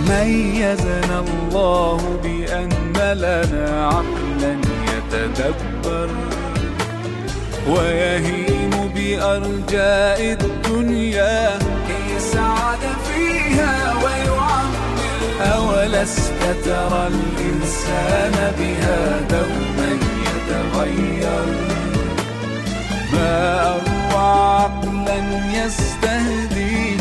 ميزنا الله بأن لنا عقلا يتدبر ويهيم بأرجاء الدنيا يسعد فيها ويعمر. أولست ترى الإنسان بها دوما